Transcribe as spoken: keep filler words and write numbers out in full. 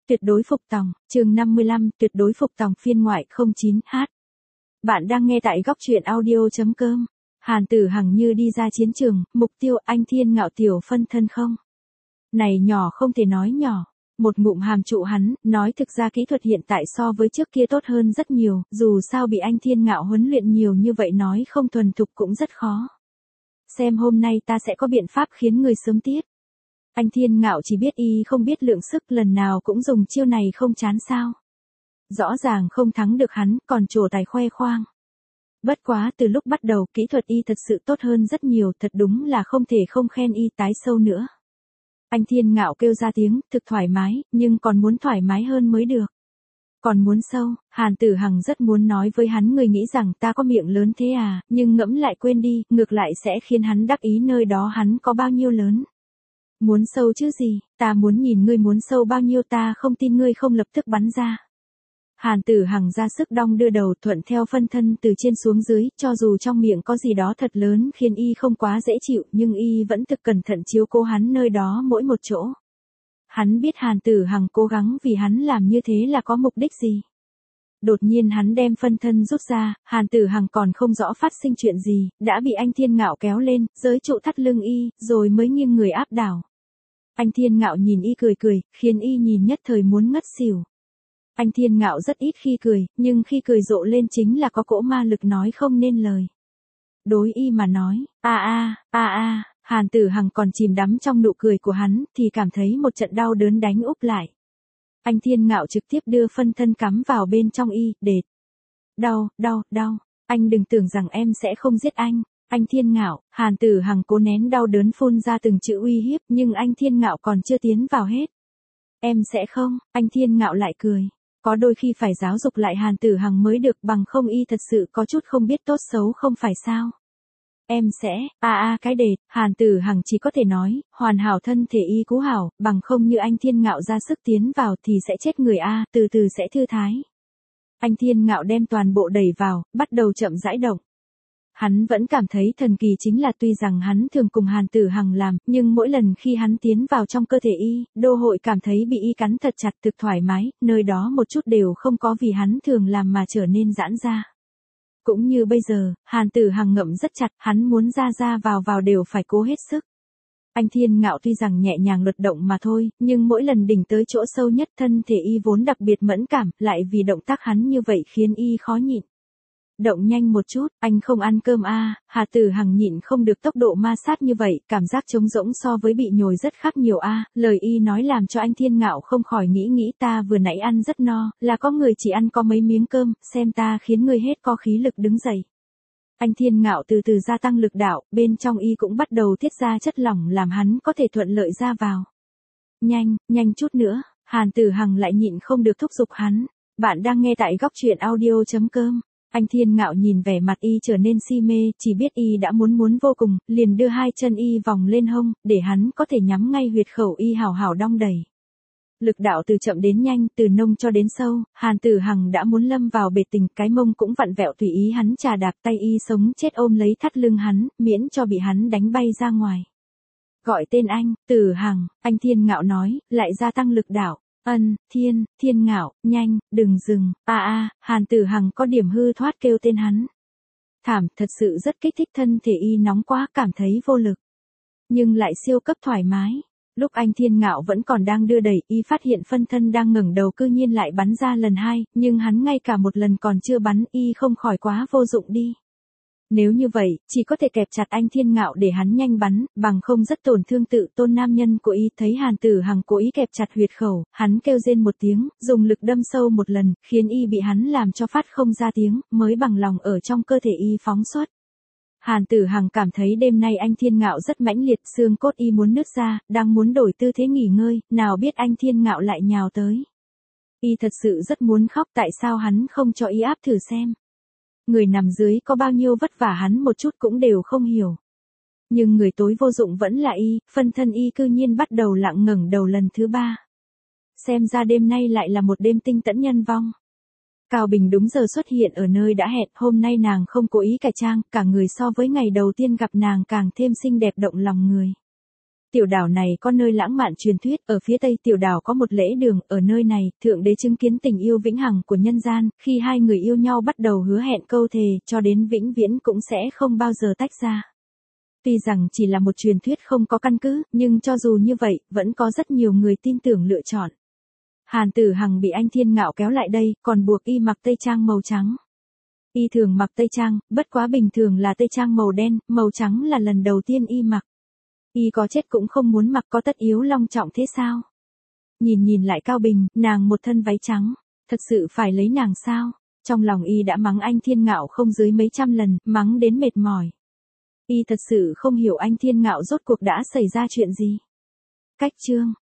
tuyệt đối phục tòng, chương năm mươi lăm, tuyệt đối phục tòng phiên ngoại không chín h. Bạn đang nghe tại góc truyện audio chấm com. Hàn Tử Hằng như đi ra chiến trường, mục tiêu anh Thiên Ngạo tiểu phân thân không? Này nhỏ không thể nói nhỏ. Một ngụm hàm trụ hắn, nói thực ra kỹ thuật hiện tại so với trước kia tốt hơn rất nhiều, dù sao bị anh Thiên Ngạo huấn luyện nhiều như vậy nói không thuần thục cũng rất khó. Xem hôm nay ta sẽ có biện pháp khiến người sớm tiết. Anh Thiên Ngạo chỉ biết y không biết lượng sức, lần nào cũng dùng chiêu này không chán sao. Rõ ràng không thắng được hắn, còn trổ tài khoe khoang. Bất quá từ lúc bắt đầu kỹ thuật y thật sự tốt hơn rất nhiều, thật đúng là không thể không khen y tái sâu nữa. Anh Thiên Ngạo kêu ra tiếng, thực thoải mái, nhưng còn muốn thoải mái hơn mới được. Còn muốn sâu, Hàn Tử Hằng rất muốn nói với hắn, người nghĩ rằng ta có miệng lớn thế à, nhưng ngẫm lại quên đi, ngược lại sẽ khiến hắn đắc ý nơi đó hắn có bao nhiêu lớn. Muốn sâu chứ gì, ta muốn nhìn ngươi muốn sâu bao nhiêu, ta không tin ngươi không lập tức bắn ra. Hàn Tử Hằng ra sức đong đưa đầu thuận theo phân thân từ trên xuống dưới, cho dù trong miệng có gì đó thật lớn khiến y không quá dễ chịu, nhưng y vẫn thực cẩn thận chiếu cố hắn nơi đó mỗi một chỗ. Hắn biết Hàn Tử Hằng cố gắng vì hắn làm như thế là có mục đích gì. Đột nhiên hắn đem phân thân rút ra, Hàn Tử Hằng còn không rõ phát sinh chuyện gì, đã bị anh Thiên Ngạo kéo lên, giới trụ thắt lưng y, rồi mới nghiêng người áp đảo. Anh Thiên Ngạo nhìn y cười cười, khiến y nhìn nhất thời muốn ngất xỉu. Anh Thiên Ngạo rất ít khi cười, nhưng khi cười rộ lên chính là có cỗ ma lực nói không nên lời. Đối y mà nói, a a, a a, Hàn Tử Hằng còn chìm đắm trong nụ cười của hắn, thì cảm thấy một trận đau đớn đánh úp lại. Anh Thiên Ngạo trực tiếp đưa phân thân cắm vào bên trong y, đệt. Đau, đau, đau, anh đừng tưởng rằng em sẽ không giết anh. Anh Thiên Ngạo, Hàn Tử Hằng cố nén đau đớn phun ra từng chữ uy hiếp, nhưng anh Thiên Ngạo còn chưa tiến vào hết. Em sẽ không, anh Thiên Ngạo lại cười. Có đôi khi phải giáo dục lại Hàn Tử Hằng mới được, bằng không y thật sự có chút không biết tốt xấu không phải sao. Em sẽ, a a cái đệt, Hàn Tử Hằng chỉ có thể nói, hoàn hảo thân thể y cú hảo, bằng không như anh Thiên Ngạo ra sức tiến vào thì sẽ chết người a, từ từ sẽ thư thái. Anh Thiên Ngạo đem toàn bộ đẩy vào, bắt đầu chậm rãi động. Hắn vẫn cảm thấy thần kỳ chính là tuy rằng hắn thường cùng Hàn Tử Hằng làm, nhưng mỗi lần khi hắn tiến vào trong cơ thể y, đô hội cảm thấy bị y cắn thật chặt, thực thoải mái, nơi đó một chút đều không có vì hắn thường làm mà trở nên giãn ra. Cũng như bây giờ, Hàn Tử Hằng ngậm rất chặt, hắn muốn ra ra vào vào đều phải cố hết sức. Anh Thiên Ngạo tuy rằng nhẹ nhàng luật động mà thôi, nhưng mỗi lần đỉnh tới chỗ sâu nhất thân thể y vốn đặc biệt mẫn cảm, lại vì động tác hắn như vậy khiến y khó nhịn. Động nhanh một chút, anh không ăn cơm a à, Hà Tử Hằng nhịn không được tốc độ ma sát như vậy, cảm giác trống rỗng so với bị nhồi rất khác nhiều a à, lời y nói làm cho anh Thiên Ngạo không khỏi nghĩ nghĩ ta vừa nãy ăn rất no, là có người chỉ ăn có mấy miếng cơm, xem ta khiến người hết có khí lực đứng dậy. Anh Thiên Ngạo từ từ gia tăng lực đạo, bên trong y cũng bắt đầu tiết ra chất lỏng làm hắn có thể thuận lợi ra vào. Nhanh, nhanh chút nữa, Hàn Tử Hằng lại nhịn không được thúc giục hắn. Bạn đang nghe tại góc truyện audio chấm com. Anh Thiên Ngạo nhìn vẻ mặt y trở nên si mê, chỉ biết y đã muốn muốn vô cùng, liền đưa hai chân y vòng lên hông, để hắn có thể nhắm ngay huyệt khẩu y hào hào đong đẩy. Lực đạo từ chậm đến nhanh, từ nông cho đến sâu, Hàn Tử Hằng đã muốn lâm vào bể tình, cái mông cũng vặn vẹo tùy ý hắn chà đạp, tay y sống chết ôm lấy thắt lưng hắn, miễn cho bị hắn đánh bay ra ngoài. Gọi tên anh, Tử Hằng, anh Thiên Ngạo nói, lại gia tăng lực đạo. Ân, Thiên, Thiên Ngạo, nhanh, đừng dừng, a a, Hàn Tử Hằng có điểm hư thoát kêu tên hắn. Thảm, thật sự rất kích thích, thân thể y nóng quá, cảm thấy vô lực. Nhưng lại siêu cấp thoải mái. Lúc anh Thiên Ngạo vẫn còn đang đưa đẩy, y phát hiện phân thân đang ngẩng đầu cư nhiên lại bắn ra lần hai, nhưng hắn ngay cả một lần còn chưa bắn, y không khỏi quá vô dụng đi. Nếu như vậy, chỉ có thể kẹp chặt anh Thiên Ngạo để hắn nhanh bắn, bằng không rất tổn thương tự tôn nam nhân của y. Thấy Hàn Tử Hằng cố ý kẹp chặt huyệt khẩu, hắn kêu rên một tiếng, dùng lực đâm sâu một lần, khiến y bị hắn làm cho phát không ra tiếng, mới bằng lòng ở trong cơ thể y phóng xuất. Hàn Tử Hằng cảm thấy đêm nay anh Thiên Ngạo rất mãnh liệt, xương cốt y muốn nứt ra, đang muốn đổi tư thế nghỉ ngơi, nào biết anh Thiên Ngạo lại nhào tới. Y thật sự rất muốn khóc, tại sao hắn không cho y áp thử xem. Người nằm dưới có bao nhiêu vất vả hắn một chút cũng đều không hiểu. Nhưng người tối vô dụng vẫn là y, phân thân y cư nhiên bắt đầu lặng ngẩng đầu lần thứ ba. Xem ra đêm nay lại là một đêm tinh tẫn nhân vong. Cao Bình đúng giờ xuất hiện ở nơi đã hẹn, hôm nay nàng không cố ý cải trang, cả người so với ngày đầu tiên gặp nàng càng thêm xinh đẹp động lòng người. Tiểu đảo này có nơi lãng mạn truyền thuyết, ở phía tây tiểu đảo có một lễ đường, ở nơi này, thượng đế chứng kiến tình yêu vĩnh hằng của nhân gian, khi hai người yêu nhau bắt đầu hứa hẹn câu thề, cho đến vĩnh viễn cũng sẽ không bao giờ tách ra. Tuy rằng chỉ là một truyền thuyết không có căn cứ, nhưng cho dù như vậy, vẫn có rất nhiều người tin tưởng lựa chọn. Hàn Tử Hằng bị anh Thiên Ngạo kéo lại đây, còn buộc y mặc tây trang màu trắng. Y thường mặc tây trang, bất quá bình thường là tây trang màu đen, màu trắng là lần đầu tiên y mặc. Y có chết cũng không muốn mặc, có tất yếu long trọng thế sao? Nhìn nhìn lại Cao Bình, nàng một thân váy trắng, thật sự phải lấy nàng sao? Trong lòng y đã mắng anh Thiên Ngạo không dưới mấy trăm lần, mắng đến mệt mỏi. Y thật sự không hiểu anh Thiên Ngạo rốt cuộc đã xảy ra chuyện gì. Cách chương